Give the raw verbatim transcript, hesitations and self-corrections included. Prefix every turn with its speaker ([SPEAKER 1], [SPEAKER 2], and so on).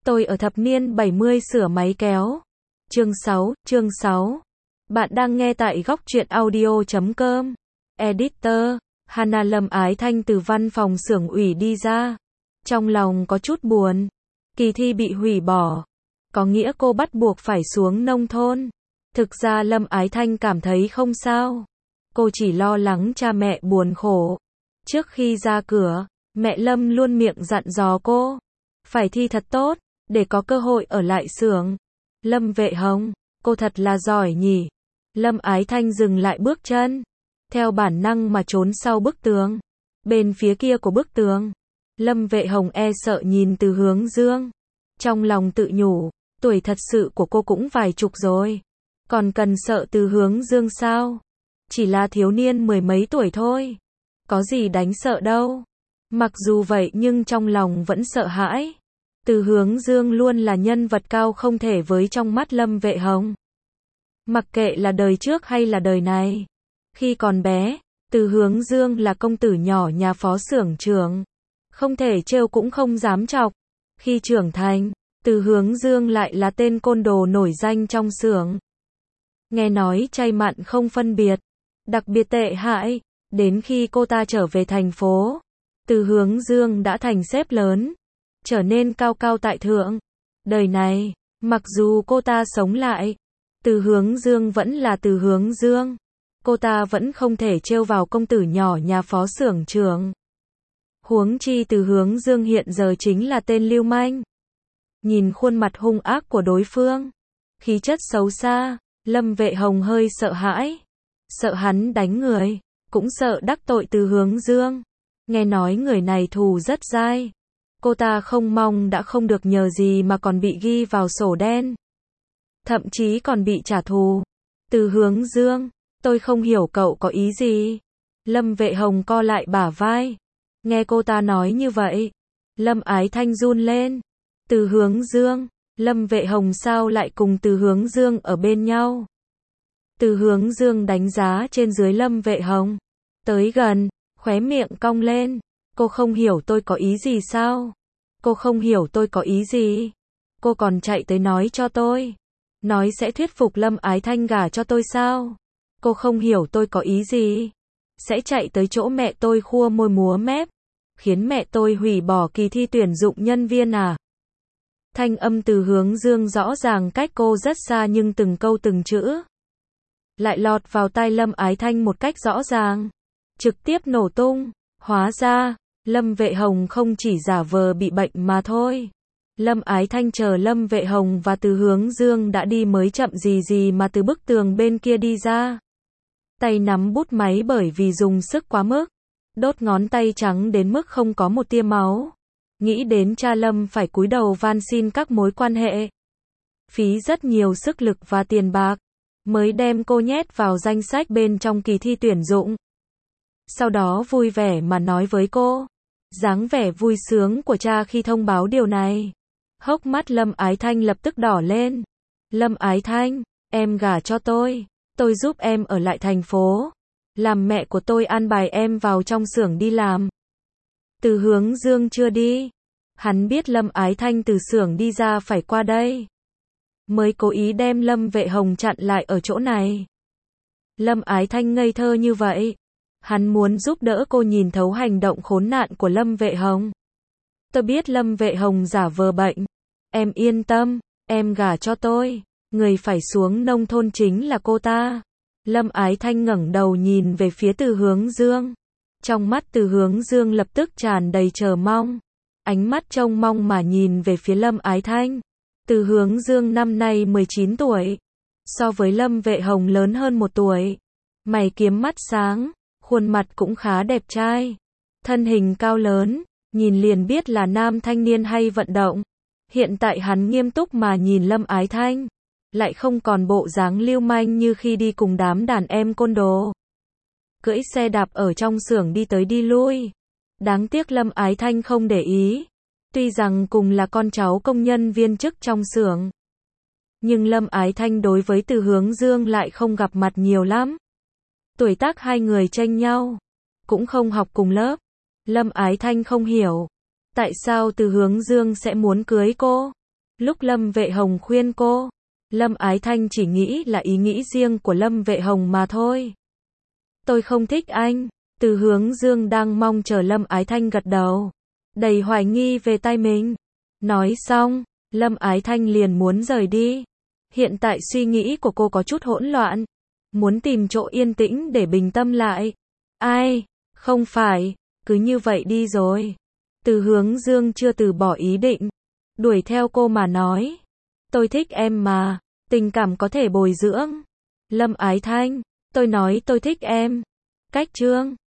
[SPEAKER 1] Tôi ở thập niên bảy mươi sửa máy kéo. Chương sáu, chương sáu. Bạn đang nghe tại góc truyện audio chấm com. Editor, Hana. Lâm Ái Thanh từ văn phòng xưởng ủy đi ra. Trong lòng có chút buồn. Kỳ thi bị hủy bỏ. Có nghĩa cô bắt buộc phải xuống nông thôn. Thực ra Lâm Ái Thanh cảm thấy không sao. Cô chỉ lo lắng cha mẹ buồn khổ. Trước khi ra cửa, mẹ Lâm luôn miệng dặn dò cô. Phải thi thật tốt, để có cơ hội ở lại xưởng. Lâm Vệ Hồng, cô thật là giỏi nhỉ. Lâm Ái Thanh dừng lại bước chân. Theo bản năng mà trốn sau bức tường. Bên phía kia của bức tường, Lâm Vệ Hồng e sợ nhìn Từ Hướng Dương. Trong lòng tự nhủ, tuổi thật sự của cô cũng vài chục rồi. Còn cần sợ Từ Hướng Dương sao? Chỉ là thiếu niên mười mấy tuổi thôi. Có gì đáng sợ đâu. Mặc dù vậy nhưng trong lòng vẫn sợ hãi. Từ Hướng Dương luôn là nhân vật cao không thể với trong mắt Lâm Vệ Hồng. Mặc kệ là đời trước hay là đời này. Khi còn bé, Từ Hướng Dương là công tử nhỏ nhà phó xưởng trưởng. Không thể trêu cũng không dám chọc. Khi trưởng thành, Từ Hướng Dương lại là tên côn đồ nổi danh trong xưởng. Nghe nói chay mặn không phân biệt. Đặc biệt tệ hại. Đến khi cô ta trở về thành phố, Từ Hướng Dương đã thành sếp lớn. Trở nên cao cao tại thượng. Đời này, mặc dù cô ta sống lại, Từ Hướng Dương vẫn là Từ Hướng Dương. Cô ta vẫn không thể trêu vào công tử nhỏ nhà phó xưởng trưởng. Huống chi Từ Hướng Dương hiện giờ chính là tên lưu manh. Nhìn khuôn mặt hung ác của đối phương, khí chất xấu xa, Lâm Vệ Hồng hơi sợ hãi. Sợ hắn đánh người, cũng sợ đắc tội Từ Hướng Dương. Nghe nói người này thù rất dai. Cô ta không mong đã không được nhờ gì mà còn bị ghi vào sổ đen. Thậm chí còn bị trả thù. Từ Hướng Dương, tôi không hiểu cậu có ý gì. Lâm Vệ Hồng co lại bả vai. Nghe cô ta nói như vậy, Lâm Ái Thanh run lên. Từ Hướng Dương, Lâm Vệ Hồng sao lại cùng Từ Hướng Dương ở bên nhau? Từ Hướng Dương đánh giá trên dưới Lâm Vệ Hồng. Tới gần, khóe miệng cong lên. Cô không hiểu tôi có ý gì sao? Cô không hiểu tôi có ý gì? Cô còn chạy tới nói cho tôi. Nói sẽ thuyết phục Lâm Ái Thanh gả cho tôi sao? Cô không hiểu tôi có ý gì? Sẽ chạy tới chỗ mẹ tôi khua môi múa mép. Khiến mẹ tôi hủy bỏ kỳ thi tuyển dụng nhân viên à? Thanh âm Từ Hướng Dương rõ ràng cách cô rất xa nhưng từng câu từng chữ lại lọt vào tai Lâm Ái Thanh một cách rõ ràng. Trực tiếp nổ tung. Hóa ra, Lâm Vệ Hồng không chỉ giả vờ bị bệnh mà thôi. Lâm Ái Thanh chờ Lâm Vệ Hồng và Từ Hướng Dương đã đi mới chậm gì gì mà từ bức tường bên kia đi ra. Tay nắm bút máy bởi vì dùng sức quá mức. Đốt ngón tay trắng đến mức không có một tia máu. Nghĩ đến cha Lâm phải cúi đầu van xin các mối quan hệ. Phí rất nhiều sức lực và tiền bạc. Mới đem cô nhét vào danh sách bên trong kỳ thi tuyển dụng. Sau đó vui vẻ mà nói với cô. Dáng vẻ vui sướng của cha khi thông báo điều này. Hốc mắt Lâm Ái Thanh lập tức đỏ lên. Lâm Ái Thanh, em gả cho tôi. Tôi giúp em ở lại thành phố. Làm mẹ của tôi an bài em vào trong xưởng đi làm. Từ Hướng Dương chưa đi. Hắn biết Lâm Ái Thanh từ xưởng đi ra phải qua đây. Mới cố ý đem Lâm Vệ Hồng chặn lại ở chỗ này. Lâm Ái Thanh ngây thơ như vậy. Hắn muốn giúp đỡ cô nhìn thấu hành động khốn nạn của Lâm Vệ Hồng. Tôi biết Lâm Vệ Hồng giả vờ bệnh. Em yên tâm, em gả cho tôi. Người phải xuống nông thôn chính là cô ta. Lâm Ái Thanh ngẩng đầu nhìn về phía Từ Hướng Dương. Trong mắt Từ Hướng Dương lập tức tràn đầy chờ mong. Ánh mắt trông mong mà nhìn về phía Lâm Ái Thanh. Từ Hướng Dương năm nay mười chín tuổi. So với Lâm Vệ Hồng lớn hơn một tuổi. Mày kiếm mắt sáng. Khuôn mặt cũng khá đẹp trai. Thân hình cao lớn. Nhìn liền biết là nam thanh niên hay vận động. Hiện tại hắn nghiêm túc mà nhìn Lâm Ái Thanh. Lại không còn bộ dáng lưu manh như khi đi cùng đám đàn em côn đồ. Cưỡi xe đạp ở trong xưởng đi tới đi lui. Đáng tiếc Lâm Ái Thanh không để ý. Tuy rằng cùng là con cháu công nhân viên chức trong xưởng. Nhưng Lâm Ái Thanh đối với Từ Hướng Dương lại không gặp mặt nhiều lắm. Tuổi tác hai người chênh nhau. Cũng không học cùng lớp. Lâm Ái Thanh không hiểu. Tại sao Từ Hướng Dương sẽ muốn cưới cô? Lúc Lâm Vệ Hồng khuyên cô, Lâm Ái Thanh chỉ nghĩ là ý nghĩ riêng của Lâm Vệ Hồng mà thôi. Tôi không thích anh. Từ Hướng Dương đang mong chờ Lâm Ái Thanh gật đầu, đầy hoài nghi về tay mình. Nói xong, Lâm Ái Thanh liền muốn rời đi. Hiện tại suy nghĩ của cô có chút hỗn loạn, muốn tìm chỗ yên tĩnh để bình tâm lại. Ai, không phải, cứ như vậy đi rồi. Từ Hướng Dương chưa từ bỏ ý định, đuổi theo cô mà nói. Tôi thích em mà, tình cảm có thể bồi dưỡng. Lâm Ái Thanh, tôi nói tôi thích em. Cách chương